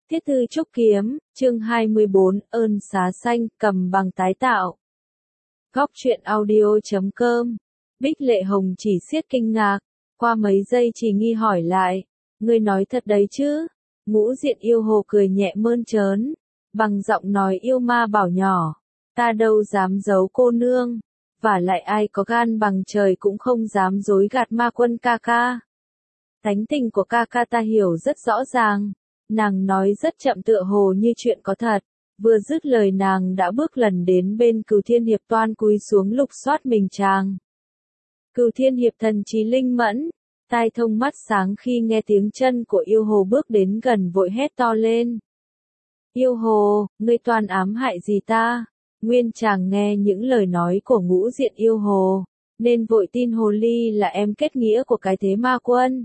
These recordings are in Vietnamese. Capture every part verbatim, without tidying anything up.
Tiết Thư Trúc Kiếm, chương hai mươi bốn, ơn xá xanh, cầm bằng tái tạo. Góc truyện audio chấm com. Bích Lệ Hồng chỉ siết kinh ngạc, qua mấy giây chỉ nghi hỏi lại, ngươi nói thật đấy chứ? Ngũ Diện Yêu Hồ cười nhẹ mơn trớn, bằng giọng nói yêu ma bảo nhỏ, ta đâu dám giấu cô nương, vả lại ai có gan bằng trời cũng không dám dối gạt ma quân ca ca. Tánh tình của ca ca ta hiểu rất rõ ràng. Nàng nói rất chậm tựa hồ như chuyện có thật, vừa dứt lời nàng đã bước lần đến bên Cửu Thiên Hiệp toan cúi xuống lục soát mình chàng. Cửu Thiên Hiệp thần trí linh mẫn, tai thông mắt sáng khi nghe tiếng chân của yêu hồ bước đến gần vội hét to lên. Yêu hồ, ngươi toan ám hại gì ta? Nguyên chàng nghe những lời nói của Ngũ Diện Yêu Hồ, nên vội tin hồ ly là em kết nghĩa của cái thế ma quân.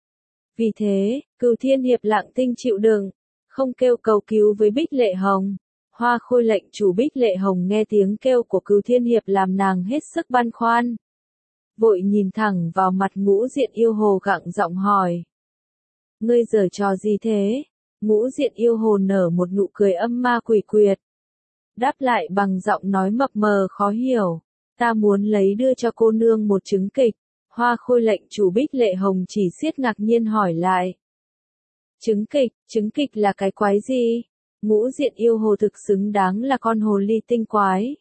Vì thế, Cửu Thiên Hiệp lặng thinh chịu đựng, không kêu cầu cứu với Bích Lệ Hồng. Hoa Khôi lệnh chủ Bích Lệ Hồng nghe tiếng kêu của Cửu Thiên Hiệp làm nàng hết sức băn khoăn. Vội nhìn thẳng vào mặt Ngũ Diện Yêu Hồ gặng giọng hỏi. Ngươi giở trò gì thế? Ngũ Diện Yêu Hồ nở một nụ cười âm ma quỷ quyệt. Đáp lại bằng giọng nói mập mờ khó hiểu. Ta muốn lấy đưa cho cô nương một trứng kịch. Hoa Khôi lệnh chủ Bích Lệ Hồng chỉ siết ngạc nhiên hỏi lại. Trứng kịch, trứng kịch là cái quái gì? Ngũ Diện Yêu Hồ thực xứng đáng là con hồ ly tinh quái.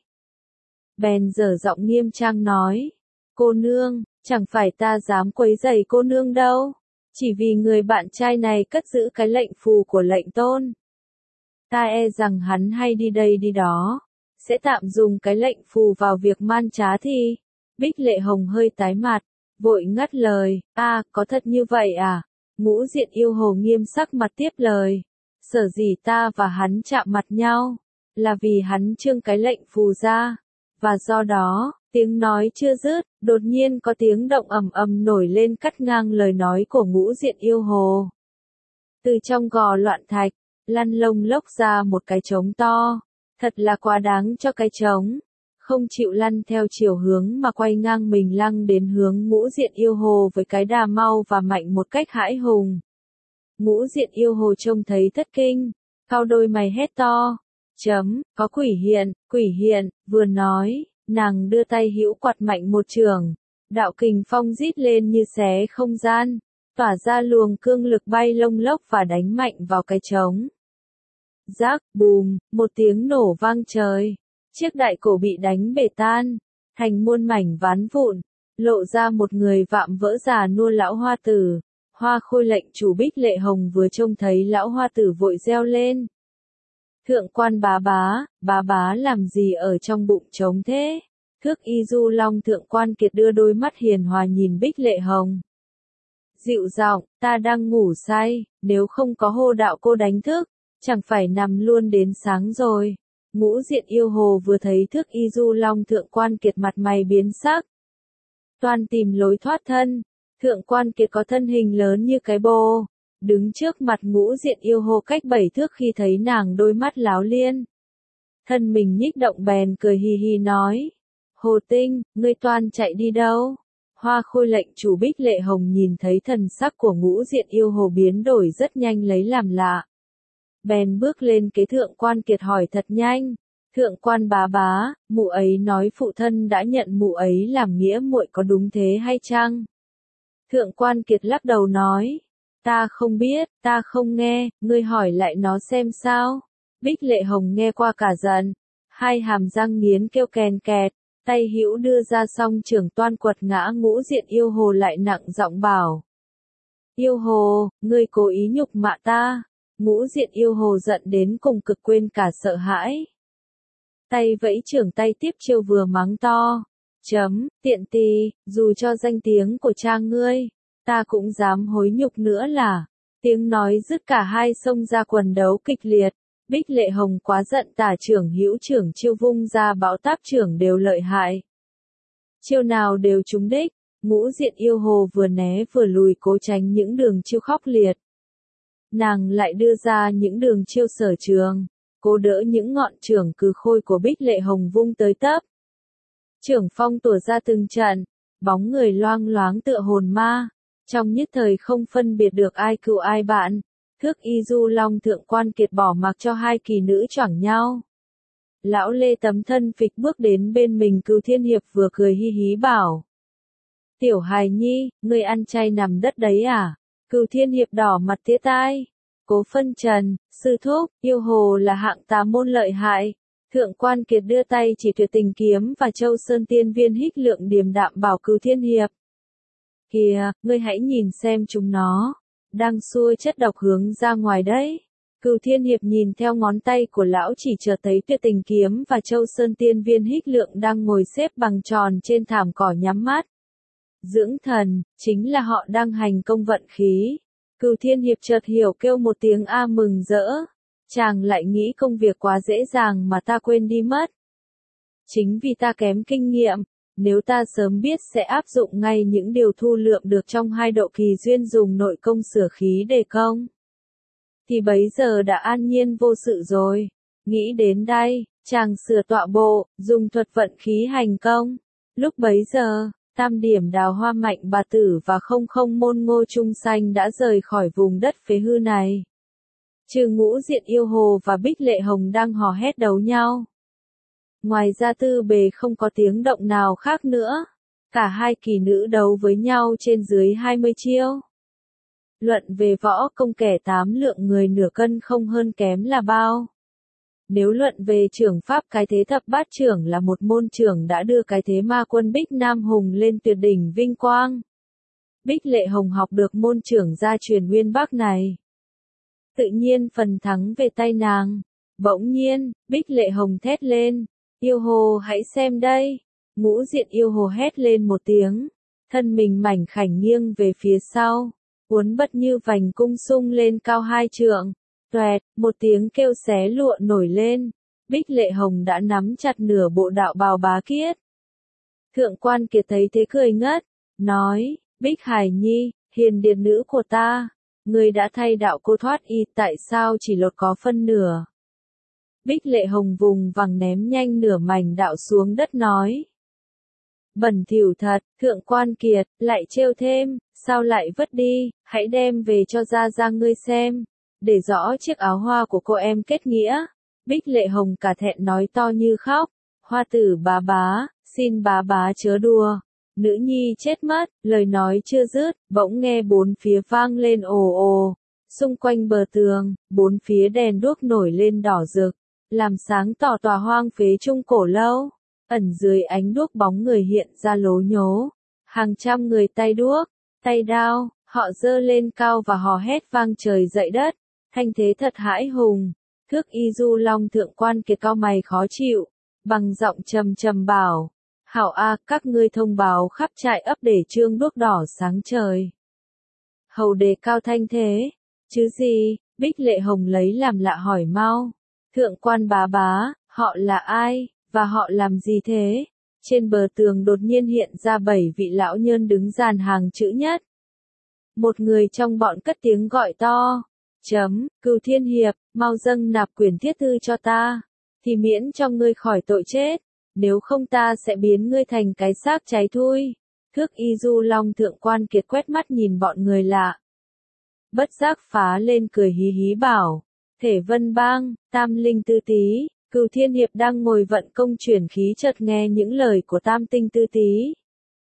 Bèn dở giọng nghiêm trang nói. Cô nương, chẳng phải ta dám quấy rầy cô nương đâu. Chỉ vì người bạn trai này cất giữ cái lệnh phù của lệnh tôn. Ta e rằng hắn hay đi đây đi đó. Sẽ tạm dùng cái lệnh phù vào việc man trá thì. Bích Lệ Hồng hơi tái mặt. Vội ngắt lời, a à, có thật như vậy à? Ngũ Diện Yêu Hồ nghiêm sắc mặt tiếp lời. Sở dĩ ta và hắn chạm mặt nhau, là vì hắn trương cái lệnh phù ra. Và do đó, tiếng nói chưa dứt, đột nhiên có tiếng động ầm ầm nổi lên cắt ngang lời nói của Ngũ Diện Yêu Hồ. Từ trong gò loạn thạch, lăn lông lốc ra một cái trống to. Thật là quá đáng cho cái trống. Không chịu lăn theo chiều hướng mà quay ngang mình lăng đến hướng Ngũ Diện Yêu Hồ với cái đà mau và mạnh một cách hãi hùng. Ngũ Diện Yêu Hồ trông thấy thất kinh, cau đôi mày hét to, chấm, có quỷ hiện, quỷ hiện, vừa nói, nàng đưa tay hữu quạt mạnh một trường, đạo kình phong rít lên như xé không gian, tỏa ra luồng cương lực bay lông lốc và đánh mạnh vào cái trống. Rác, bùm, một tiếng nổ vang trời. Chiếc đại cổ bị đánh bể tan, thành muôn mảnh ván vụn, lộ ra một người vạm vỡ già nua lão hoa tử. Hoa Khôi lệnh chủ Bích Lệ Hồng vừa trông thấy lão hoa tử vội reo lên. Thượng quan bá bá, bá bá làm gì ở trong bụng trống thế? Thước Y Du Long Thượng quan Kiệt đưa đôi mắt hiền hòa nhìn Bích Lệ Hồng. Dịu giọng, ta đang ngủ say, nếu không có hô đạo cô đánh thức, chẳng phải nằm luôn đến sáng rồi. Ngũ Diện Yêu Hồ vừa thấy Thước Y Du Long Thượng quan Kiệt mặt mày biến sắc. Toan tìm lối thoát thân, Thượng quan Kiệt có thân hình lớn như cái bô, đứng trước mặt Ngũ Diện Yêu Hồ cách bảy thước khi thấy nàng đôi mắt láo liên. Thân mình nhích động bèn cười hì hì nói, Hồ Tinh, ngươi toan chạy đi đâu? Hoa Khôi lệnh chủ Bích Lệ Hồng nhìn thấy thần sắc của Ngũ Diện Yêu Hồ biến đổi rất nhanh lấy làm lạ. Bèn bước lên kế Thượng quan Kiệt hỏi thật nhanh, Thượng quan bá bá, mụ ấy nói phụ thân đã nhận mụ ấy làm nghĩa muội có đúng thế hay chăng? Thượng quan Kiệt lắc đầu nói, ta không biết, ta không nghe, ngươi hỏi lại nó xem sao. Bích Lệ Hồng nghe qua cả giận, hai hàm răng nghiến kêu kèn kẹt, tay hữu đưa ra song trưởng toan quật ngã Ngũ Diện Yêu Hồ lại nặng giọng bảo. Yêu Hồ, ngươi cố ý nhục mạ ta. Ngũ Diện Yêu Hồ giận đến cùng cực quên cả sợ hãi. Tay vẫy trưởng tay tiếp chiêu vừa mắng to. Chấm, tiện tì, dù cho danh tiếng của cha ngươi, ta cũng dám hối nhục nữa là. Tiếng nói dứt cả hai xông ra quần đấu kịch liệt. Bích Lệ Hồng quá giận tả trưởng hữu trưởng chiêu vung ra bão táp trưởng đều lợi hại. Chiêu nào đều trúng đích, Ngũ Diện Yêu Hồ vừa né vừa lùi cố tránh những đường chiêu khốc liệt. Nàng lại đưa ra những đường chiêu sở trường, cố đỡ những ngọn chưởng cừ khôi của Bích Lệ Hồng vung tới tấp. Chưởng phong tủa ra từng trận, bóng người loang loáng tựa hồn ma, trong nhất thời không phân biệt được ai cựu ai bạn. Thước Y Du Long Thượng Quan Kiệt bỏ mặc cho hai kỳ nữ choảng nhau. Lão Lê tấm thân phịch bước đến bên mình Cửu Thiên Hiệp vừa cười hi hí bảo. Tiểu hài nhi, ngươi ăn chay nằm đất đấy à? Cửu Thiên Hiệp đỏ mặt tía tai. Cố phân trần, sư thúc, yêu hồ là hạng tà môn lợi hại. Thượng Quan Kiệt đưa tay chỉ Tuyệt Tình Kiếm và Châu Sơn Tiên Viên hích lượng điềm đạm bảo Cửu Thiên Hiệp. Kìa, ngươi hãy nhìn xem chúng nó. Đang xuôi chất độc hướng ra ngoài đấy. Cửu Thiên Hiệp nhìn theo ngón tay của lão chỉ chợt thấy Tuyệt Tình Kiếm và Châu Sơn Tiên Viên hích lượng đang ngồi xếp bằng tròn trên thảm cỏ nhắm mắt. Dưỡng thần, chính là họ đang hành công vận khí. Cửu Thiên Hiệp chợt hiểu kêu một tiếng a mừng rỡ. Chàng lại nghĩ công việc quá dễ dàng mà ta quên đi mất. Chính vì ta kém kinh nghiệm, nếu ta sớm biết sẽ áp dụng ngay những điều thu lượm được trong hai độ kỳ duyên dùng nội công sửa khí đề công. Thì bấy giờ đã an nhiên vô sự rồi. Nghĩ đến đây, chàng sửa tọa bộ, dùng thuật vận khí hành công. Lúc bấy giờ, tam điểm Đào Hoa Mạnh Bà Tử và không không môn Ngô Trung Xanh đã rời khỏi vùng đất phế hư này. Trừ Ngũ Diện Yêu Hồ và Bích Lệ Hồng đang hò hét đấu nhau. Ngoài ra tư bề không có tiếng động nào khác nữa. Cả hai kỳ nữ đấu với nhau trên dưới hai mươi chiêu. Luận về võ công kẻ tám lượng người nửa cân không hơn kém là bao. Nếu luận về trưởng pháp cái thế thập bát trưởng là một môn trưởng đã đưa cái thế ma quân Bích Nam Hùng lên tuyệt đỉnh vinh quang. Bích Lệ Hồng học được môn trưởng gia truyền Nguyên Bắc này. Tự nhiên phần thắng về tay nàng. Bỗng nhiên, Bích Lệ Hồng thét lên. Yêu hồ hãy xem đây. Ngũ Diện Yêu Hồ hét lên một tiếng. Thân mình mảnh khảnh nghiêng về phía sau. Uốn bật như vành cung sung lên cao hai trượng. Toẹt, một tiếng kêu xé lụa nổi lên. Bích Lệ Hồng đã nắm chặt nửa bộ đạo bào bá kiết. Thượng Quan Kiệt thấy thế cười ngất. Nói, Bích Hải Nhi, hiền điệt nữ của ta. Ngươi đã thay đạo cô thoát y tại sao chỉ lột có phân nửa. Bích Lệ Hồng vùng vằng ném nhanh nửa mảnh đạo xuống đất nói. Bẩn thỉu thật, Thượng Quan Kiệt, lại trêu thêm, sao lại vứt đi, hãy đem về cho Gia Gia ngươi xem, để rõ chiếc áo hoa của cô em kết nghĩa. Bích Lệ Hồng cả thẹn nói to như khóc, hoa tử bá bá, xin bá bá chớ đùa. Nữ nhi chết mất, lời nói chưa dứt, bỗng nghe bốn phía vang lên ồ ồ. Xung quanh bờ tường, bốn phía đèn đuốc nổi lên đỏ rực, làm sáng tỏ tòa hoang phế trung cổ lâu. Ẩn dưới ánh đuốc bóng người hiện ra lố nhố. Hàng trăm người tay đuốc, tay đao, họ giơ lên cao và hò hét vang trời dậy đất. Thanh thế thật hãi hùng. Thước Y Du Long Thượng Quan Kiệt cao mày khó chịu, bằng giọng trầm trầm bảo. Hảo a, các ngươi thông báo khắp trại ấp để trương đuốc đỏ sáng trời. Hầu đề cao thanh thế. Chứ gì, Bích Lệ Hồng lấy làm lạ hỏi mau. Thượng Quan bá bá, họ là ai, và họ làm gì thế? Trên bờ tường đột nhiên hiện ra bảy vị lão nhân đứng dàn hàng chữ nhất. Một người trong bọn cất tiếng gọi to. Chấm, Cửu Thiên Hiệp, mau dâng nạp quyển thiết thư cho ta. Thì miễn cho ngươi khỏi tội chết. Nếu không ta sẽ biến ngươi thành cái xác cháy thui. Thước Y Du Long Thượng Quan Kiệt quét mắt nhìn bọn người lạ. Bất giác phá lên cười hí hí bảo. Thể Vân Bang, Tam Linh Tư Tý, Cửu Thiên Hiệp đang ngồi vận công chuyển khí chợt nghe những lời của Tam Tinh Tư Tý.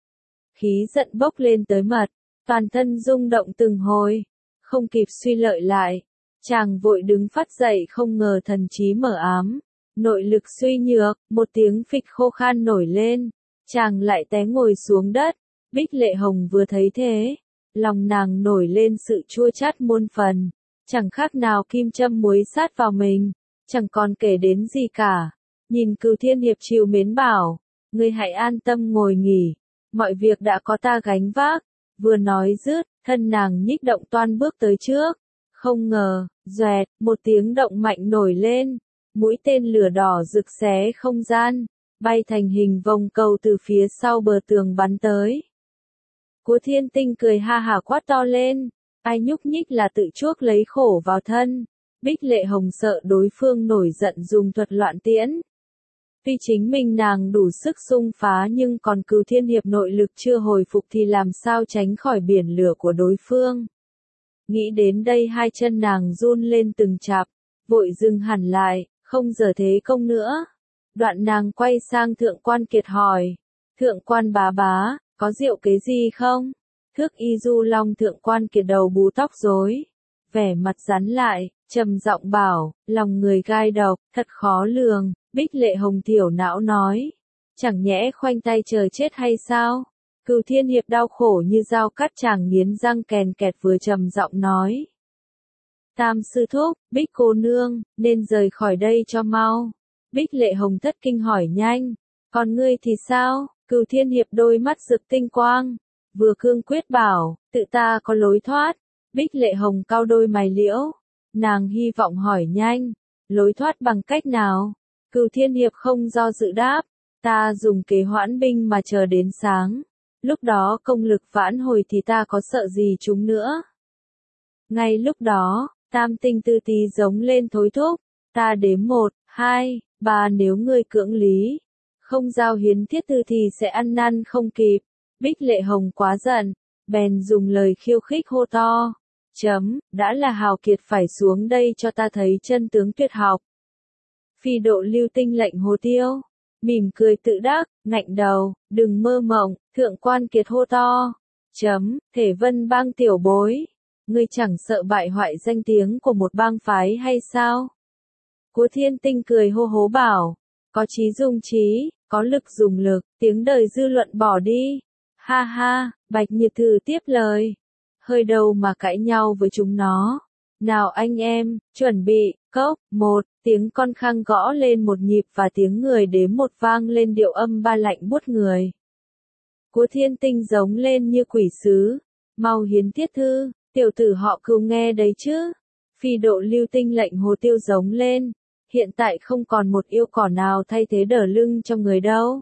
Khí giận bốc lên tới mật, toàn thân rung động từng hồi. Không kịp suy lợi lại. Chàng vội đứng phát dậy không ngờ thần trí mở ám. Nội lực suy nhược, một tiếng phịch khô khan nổi lên. Chàng lại té ngồi xuống đất. Bích Lệ Hồng vừa thấy thế. Lòng nàng nổi lên sự chua chát muôn phần. Chẳng khác nào kim châm muối sát vào mình. Chẳng còn kể đến gì cả. Nhìn Cửu Thiên Hiệp trìu mến bảo. Ngươi hãy an tâm ngồi nghỉ. Mọi việc đã có ta gánh vác. Vừa nói dứt, thân nàng nhích động toan bước tới trước. Không ngờ, doẹt, một tiếng động mạnh nổi lên. Mũi tên lửa đỏ rực xé không gian. Bay thành hình vòng cầu từ phía sau bờ tường bắn tới. Cú Thiên Tinh cười ha hả quát to lên. Ai nhúc nhích là tự chuốc lấy khổ vào thân. Bích Lệ Hồng sợ đối phương nổi giận dùng thuật loạn tiễn. Tuy chính mình nàng đủ sức xung phá nhưng còn Cửu Thiên Hiệp nội lực chưa hồi phục thì làm sao tránh khỏi biển lửa của đối phương. Nghĩ đến đây hai chân nàng run lên từng chạp, vội dừng hẳn lại, không giờ thế công nữa. Đoạn nàng quay sang Thượng Quan Kiệt hỏi, Thượng Quan bá bá, có rượu kế gì không? Thước Y Du Long Thượng Quan Kiệt đầu bù tóc rối, vẻ mặt rắn lại, trầm giọng bảo, lòng người gai độc, thật khó lường. Bích Lệ Hồng thiểu não nói, chẳng nhẽ khoanh tay chờ chết hay sao? Cửu Thiên Hiệp đau khổ như dao cắt chàng nghiến răng kèn kẹt vừa trầm giọng nói. Tam sư thúc, Bích cô nương, nên rời khỏi đây cho mau. Bích Lệ Hồng thất kinh hỏi nhanh, còn ngươi thì sao? Cửu Thiên Hiệp đôi mắt rực tinh quang, vừa cương quyết bảo, tự ta có lối thoát. Bích Lệ Hồng cau đôi mày liễu, nàng hy vọng hỏi nhanh, lối thoát bằng cách nào? Cửu Thiên Hiệp không do dự đáp, ta dùng kế hoãn binh mà chờ đến sáng. Lúc đó công lực vãn hồi thì ta có sợ gì chúng nữa. Ngay lúc đó, Tam Tinh Tư Tí giống lên thối thúc, ta đếm một, hai, ba nếu ngươi cưỡng lý, không giao hiến thiết tư thì sẽ ăn năn không kịp. Bích Lệ Hồng quá giận, bèn dùng lời khiêu khích hô to, chấm, đã là hào kiệt phải xuống đây cho ta thấy chân tướng tuyệt học. Phi Độ Lưu Tinh lệnh Hồ Tiêu, mỉm cười tự đắc, ngạnh đầu, đừng mơ mộng. Thượng Quan Kiệt hô to, chấm, Thể Vân bang tiểu bối, ngươi chẳng sợ bại hoại danh tiếng của một bang phái hay sao? Cúa Thiên Tinh cười hô hố bảo, có trí dùng trí, có lực dùng lực, tiếng đời dư luận bỏ đi. Ha ha, Bạch Nhật Thử tiếp lời, hơi đâu mà cãi nhau với chúng nó. Nào anh em, chuẩn bị, cốc, một, tiếng con khang gõ lên một nhịp và tiếng người đếm một vang lên điệu âm ba lạnh buốt người. Cúa Thiên Tinh giống lên như quỷ sứ, mau hiến thiết thư, tiểu tử họ Cừu nghe đấy chứ. Phi Độ Lưu Tinh lệnh Hồ Tiêu giống lên, hiện tại không còn một yêu cỏ nào thay thế đỡ lưng cho người đâu.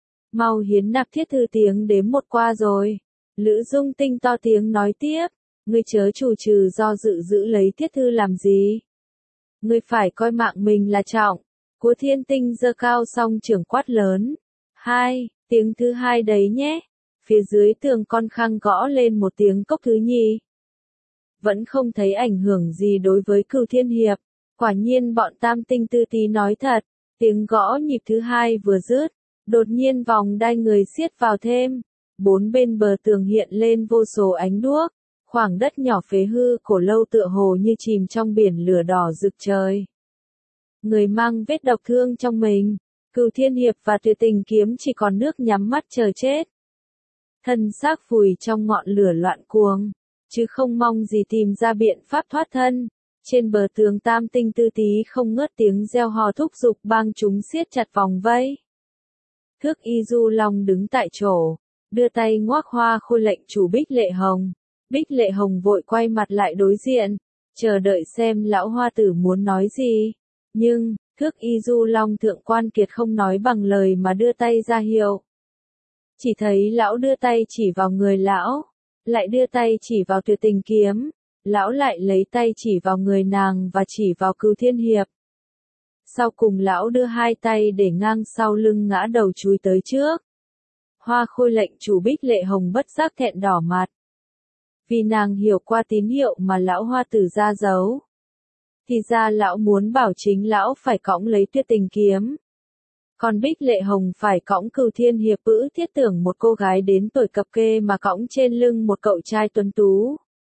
Mau hiến nạp thiết thư, tiếng đếm một qua rồi. Lữ Dung Tinh to tiếng nói tiếp, ngươi chớ chủ trừ do dự giữ lấy thiết thư làm gì? Ngươi phải coi mạng mình là trọng. Cúa Thiên Tinh giơ cao song trưởng quát lớn. Hai, tiếng thứ hai đấy nhé. Phía dưới tường con khang gõ lên một tiếng cốc thứ nhì. Vẫn không thấy ảnh hưởng gì đối với Cửu Thiên Hiệp. Quả nhiên bọn Tam Tinh Tư Tí nói thật. Tiếng gõ nhịp thứ hai vừa dứt, đột nhiên vòng đai người siết vào thêm. Bốn bên bờ tường hiện lên vô số ánh đuốc. Khoảng đất nhỏ phế hư cổ lâu tựa hồ như chìm trong biển lửa đỏ rực trời. Người mang vết độc thương trong mình, Cửu Thiên Hiệp và Tuyệt Tình Kiếm chỉ còn nước nhắm mắt chờ chết. Thân xác vùi trong ngọn lửa loạn cuồng, chứ không mong gì tìm ra biện pháp thoát thân. Trên bờ tường Tam Tinh Tư Tí không ngớt tiếng reo hò thúc giục bang chúng siết chặt vòng vây. Thước Y Du Long đứng tại chỗ, đưa tay ngoác hoa khôi lệnh chủ Bích Lệ Hồng. Bích Lệ Hồng vội quay mặt lại đối diện, chờ đợi xem lão hoa tử muốn nói gì. Nhưng, Thước Y Du Long Thượng Quan Kiệt không nói bằng lời mà đưa tay ra hiệu. Chỉ thấy lão đưa tay chỉ vào người lão, lại đưa tay chỉ vào Tuyệt Tình Kiếm, lão lại lấy tay chỉ vào người nàng và chỉ vào Cửu Thiên Hiệp. Sau cùng lão đưa hai tay để ngang sau lưng ngã đầu chúi tới trước. Hoa khôi lệnh chủ Bích Lệ Hồng bất giác thẹn đỏ mặt. Vì nàng hiểu qua tín hiệu mà lão hoa tử ra giấu. Thì ra lão muốn bảo chính lão phải cõng lấy Tuyệt Tình Kiếm. Còn Bích Lệ Hồng phải cõng Cửu Thiên Hiệp ữ thiết tưởng một cô gái đến tuổi cập kê mà cõng trên lưng một cậu trai tuấn tú.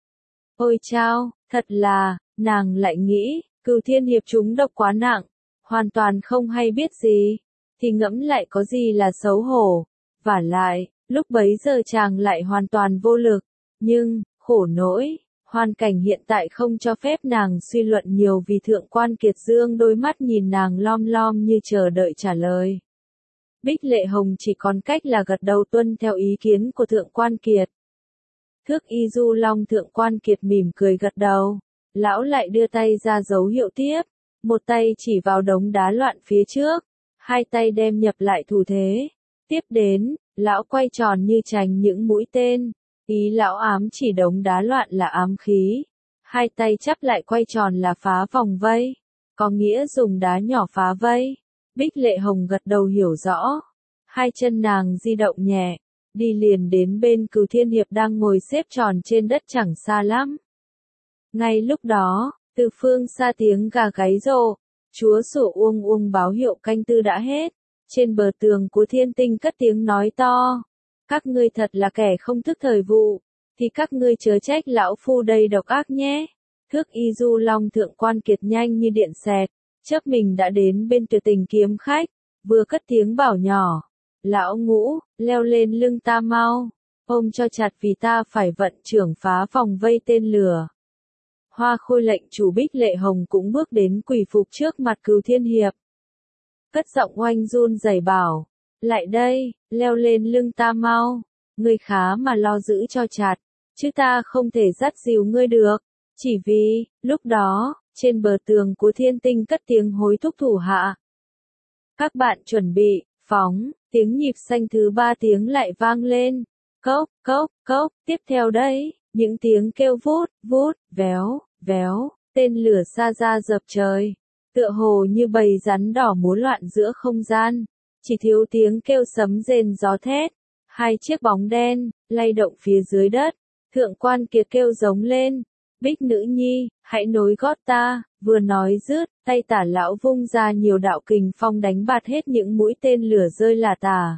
Ôi chao, thật là, nàng lại nghĩ, Cửu Thiên Hiệp trúng độc quá nặng, hoàn toàn không hay biết gì, thì ngẫm lại có gì là xấu hổ. Vả lại, lúc bấy giờ chàng lại hoàn toàn vô lực. Nhưng, khổ nỗi, hoàn cảnh hiện tại không cho phép nàng suy luận nhiều vì Thượng Quan Kiệt dương đôi mắt nhìn nàng lom lom như chờ đợi trả lời. Bích Lệ Hồng chỉ còn cách là gật đầu tuân theo ý kiến của Thượng Quan Kiệt. Thước Y Du Long Thượng Quan Kiệt mỉm cười gật đầu, lão lại đưa tay ra dấu hiệu tiếp, một tay chỉ vào đống đá loạn phía trước, hai tay đem nhập lại thủ thế. Tiếp đến, lão quay tròn như tránh những mũi tên. Ý lão ám chỉ đống đá loạn là ám khí. Hai tay chắp lại quay tròn là phá vòng vây. Có nghĩa dùng đá nhỏ phá vây. Bích Lệ Hồng gật đầu hiểu rõ. Hai chân nàng di động nhẹ. Đi liền đến bên Cửu Thiên Hiệp đang ngồi xếp tròn trên đất chẳng xa lắm. Ngay lúc đó, từ phương xa tiếng gà gáy rộ, chúa sủa uông uông báo hiệu canh tư đã hết. Trên bờ tường của thiên tinh cất tiếng nói to. Các ngươi thật là kẻ không thức thời vụ, thì các ngươi chớ trách lão phu đây độc ác nhé. Thước y du long thượng quan kiệt nhanh như điện xẹt, chớp mình đã đến bên Tuyệt Tình kiếm khách, vừa cất tiếng bảo nhỏ. Lão Ngũ, leo lên lưng ta mau, ôm cho chặt vì ta phải vận trưởng phá vòng vây tên lửa. Hoa Khôi lệnh chủ Bích Lệ Hồng cũng bước đến quỳ phục trước mặt Cửu Thiên Hiệp. Cất giọng oanh run rẩy bảo, lại đây, leo lên lưng ta mau, ngươi khá mà lo giữ cho chặt, chứ ta không thể dắt dìu ngươi được. Chỉ vì, lúc đó, trên bờ tường của thiên tinh cất tiếng hối thúc thủ hạ. Các bạn chuẩn bị, phóng, tiếng nhịp xanh thứ ba tiếng lại vang lên. Cốc, cốc, cốc, tiếp theo đây, những tiếng kêu vút, vút, véo, véo, tên lửa xa ra dập trời. Tựa hồ như bầy rắn đỏ múa loạn giữa không gian, chỉ thiếu tiếng kêu sấm rền gió thét. Hai chiếc bóng đen, lay động phía dưới đất, Thượng Quan Kiệt kêu giống lên, Bích nữ nhi, hãy nối gót ta, vừa nói dứt, tay Tả lão vung ra nhiều đạo kình phong đánh bạt hết những mũi tên lửa rơi lả tả.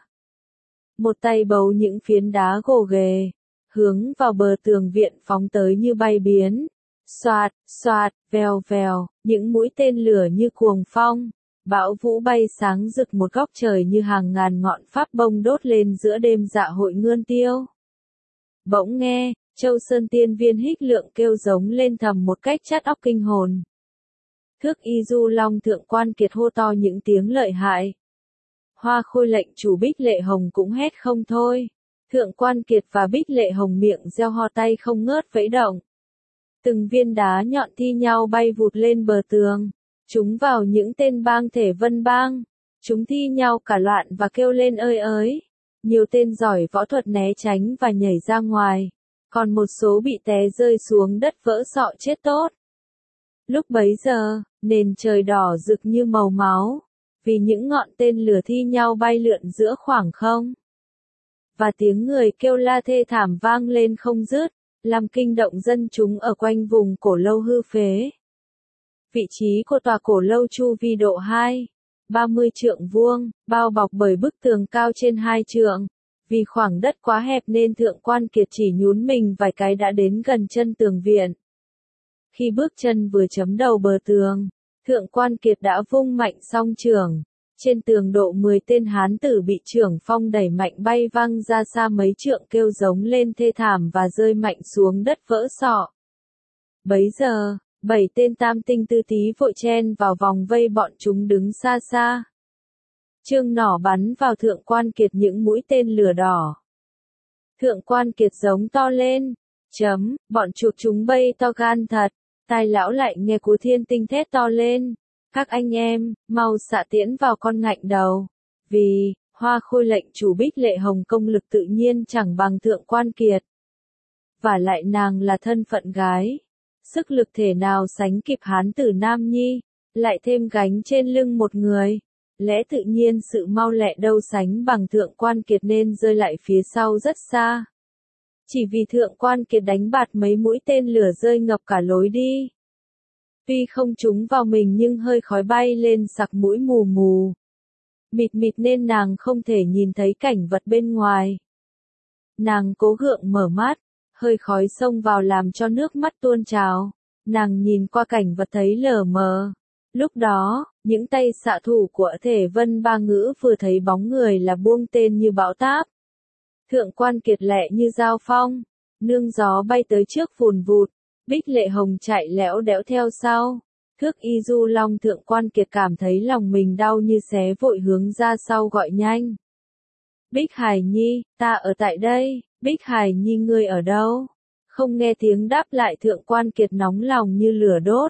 Một tay bấu những phiến đá gồ ghề, hướng vào bờ tường viện phóng tới như bay biến. Xoạt, xoạt, vèo vèo, những mũi tên lửa như cuồng phong, bão vũ bay sáng rực một góc trời như hàng ngàn ngọn pháp bông đốt lên giữa đêm dạ hội ngươn tiêu. Bỗng nghe, Châu Sơn Tiên Viên hích lượng kêu giống lên thầm một cách chát óc kinh hồn. Thước y du long Thượng Quan Kiệt hô to những tiếng lợi hại. Hoa Khôi lệnh chủ Bích Lệ Hồng cũng hét không thôi. Thượng Quan Kiệt và Bích Lệ Hồng miệng reo ho tay không ngớt vẫy động. Từng viên đá nhọn thi nhau bay vụt lên bờ tường. Chúng vào những tên bang thể vân bang. Chúng thi nhau cả loạn và kêu lên ơi ới. Nhiều tên giỏi võ thuật né tránh và nhảy ra ngoài. Còn một số bị té rơi xuống đất vỡ sọ chết tốt. Lúc bấy giờ, nền trời đỏ rực như màu máu. Vì những ngọn tên lửa thi nhau bay lượn giữa khoảng không. Và tiếng người kêu la thê thảm vang lên không dứt, làm kinh động dân chúng ở quanh vùng cổ lâu hư phế. Vị trí của tòa cổ lâu chu vi độ hai, ba mươi trượng vuông, bao bọc bởi bức tường cao trên hai trượng. Vì khoảng đất quá hẹp nên Thượng Quan Kiệt chỉ nhún mình vài cái đã đến gần chân tường viện. Khi bước chân vừa chấm đầu bờ tường, Thượng Quan Kiệt đã vung mạnh song chưởng. Trên tường độ mười tên hán tử bị chưởng phong đẩy mạnh bay văng ra xa mấy trượng kêu giống lên thê thảm và rơi mạnh xuống đất vỡ sọ. Bấy giờ, bảy tên tam tinh tư tí vội chen vào vòng vây bọn chúng đứng xa xa. Chương nỏ bắn vào Thượng Quan Kiệt những mũi tên lửa đỏ. Thượng Quan Kiệt giống to lên. Chấm, bọn chuột chúng bay to gan thật. Tai lão lại nghe Cú Thiên Tinh thét to lên. Các anh em, mau xạ tiễn vào con ngạnh đầu. Vì, Hoa Khôi lệnh chủ Bích Lệ Hồng công lực tự nhiên chẳng bằng Thượng Quan Kiệt. Và lại nàng là thân phận gái. Sức lực thể nào sánh kịp hán tử nam nhi. Lại thêm gánh trên lưng một người. Lẽ tự nhiên sự mau lẹ đâu sánh bằng Thượng Quan Kiệt nên rơi lại phía sau rất xa. Chỉ vì Thượng Quan Kiệt đánh bạt mấy mũi tên lửa rơi ngập cả lối đi. Tuy không trúng vào mình nhưng hơi khói bay lên sặc mũi mù mù. Mịt mịt nên nàng không thể nhìn thấy cảnh vật bên ngoài. Nàng cố gượng mở mắt, hơi khói xông vào làm cho nước mắt tuôn trào. Nàng nhìn qua cảnh vật thấy lờ mờ. Lúc đó, những tay xạ thủ của thể vân ba ngữ vừa thấy bóng người là buông tên như bão táp. Thượng Quan Kiệt lẹ như dao phong, nương gió bay tới trước vùn vụt, Bích Lệ Hồng chạy lẽo đẽo theo sau. Thước y du long Thượng Quan Kiệt cảm thấy lòng mình đau như xé vội hướng ra sau gọi nhanh. Bích Hải Nhi, ta ở tại đây, Bích Hải Nhi ngươi ở đâu? Không nghe tiếng đáp lại Thượng Quan Kiệt nóng lòng như lửa đốt.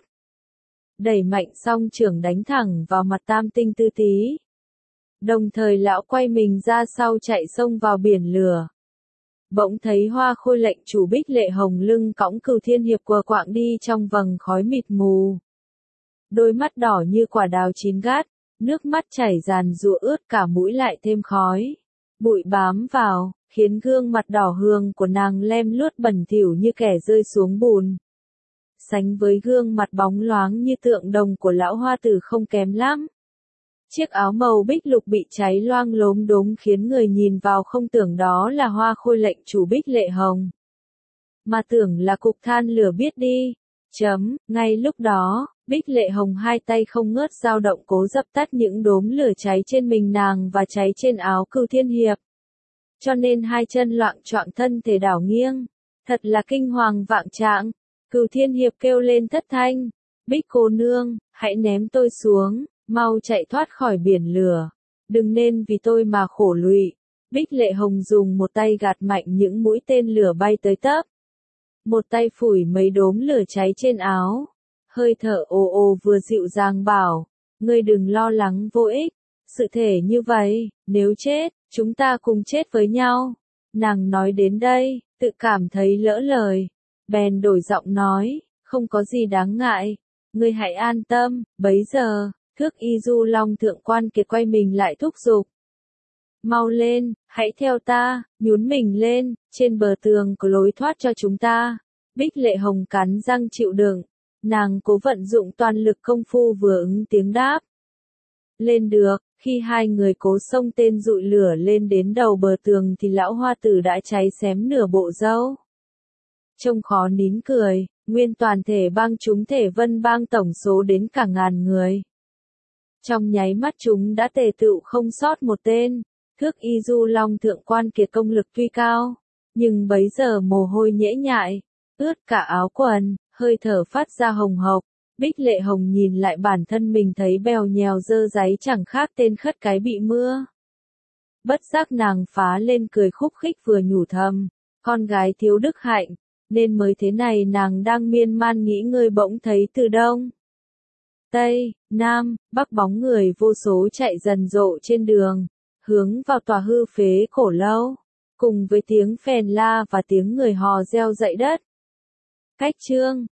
Đẩy mạnh song chưởng đánh thẳng vào mặt tam tinh tư tí. Đồng thời lão quay mình ra sau chạy xông vào biển lửa. Bỗng thấy Hoa Khôi lệnh chủ Bích Lệ Hồng lưng cõng Cửu Thiên Hiệp quờ quạng đi trong vầng khói mịt mù. Đôi mắt đỏ như quả đào chín gát, nước mắt chảy ràn rụa ướt cả mũi lại thêm khói. Bụi bám vào, khiến gương mặt đỏ hường của nàng lem luốt bẩn thỉu như kẻ rơi xuống bùn. sánh với gương mặt bóng loáng như tượng đồng của lão hoa tử không kém lắm. Chiếc áo màu bích lục bị cháy loang lốm đốm khiến người nhìn vào không tưởng đó là hoa khôi lệnh chủ Bích Lệ Hồng, mà tưởng là cục than lửa biết đi. Chấm, ngay lúc đó, Bích Lệ Hồng hai tay không ngớt dao động cố dập tắt những đốm lửa cháy trên mình nàng và cháy trên áo Cửu Thiên Hiệp. Cho nên hai chân loạng choạng thân thể đảo nghiêng. Thật là kinh hoàng vạn trạng. Cửu Thiên Hiệp kêu lên thất thanh. Bích cô nương, hãy ném tôi xuống, mau chạy thoát khỏi biển lửa. Đừng nên vì tôi mà khổ lụy. Bích Lệ Hồng dùng một tay gạt mạnh những mũi tên lửa bay tới tấp. Một tay phủi mấy đốm lửa cháy trên áo. Hơi thở ồ ồ vừa dịu dàng bảo, ngươi đừng lo lắng vô ích. Sự thể như vậy, nếu chết, chúng ta cùng chết với nhau. Nàng nói đến đây, tự cảm thấy lỡ lời. Bèn đổi giọng nói, không có gì đáng ngại. Ngươi hãy an tâm, bấy giờ, Thước Y Du Long Thượng Quan Kiệt quay mình lại thúc giục. Mau lên, hãy theo ta, nhún mình lên, trên bờ tường có lối thoát cho chúng ta. Bích Lệ Hồng cắn răng chịu đựng, nàng cố vận dụng toàn lực công phu vừa ứng tiếng đáp. Lên được, khi hai người cố xông tên dụi lửa lên đến đầu bờ tường thì lão hoa tử đã cháy xém nửa bộ râu. Trông khó nín cười, nguyên toàn thể bang chúng thể Vân Bang tổng số đến cả ngàn người. Trong nháy mắt chúng đã tề tựu không sót một tên. Thước Y Du Long Thượng Quan Kiệt công lực tuy cao, nhưng bấy giờ mồ hôi nhễ nhại, ướt cả áo quần, hơi thở phát ra hồng hộc. Bích Lệ Hồng nhìn lại bản thân mình thấy bèo nhèo dơ dáy chẳng khác tên khất cái bị mưa. Bất giác nàng phá lên cười khúc khích vừa nhủ thầm, con gái thiếu đức hạnh, nên mới thế này. Nàng đang miên man nghĩ ngơi bỗng thấy từ đông, tây, nam, bắc bóng người vô số chạy rần rộ trên đường, hướng vào tòa hư phế cổ lâu, cùng với tiếng phèn la và tiếng người hò reo dậy đất. Cách chương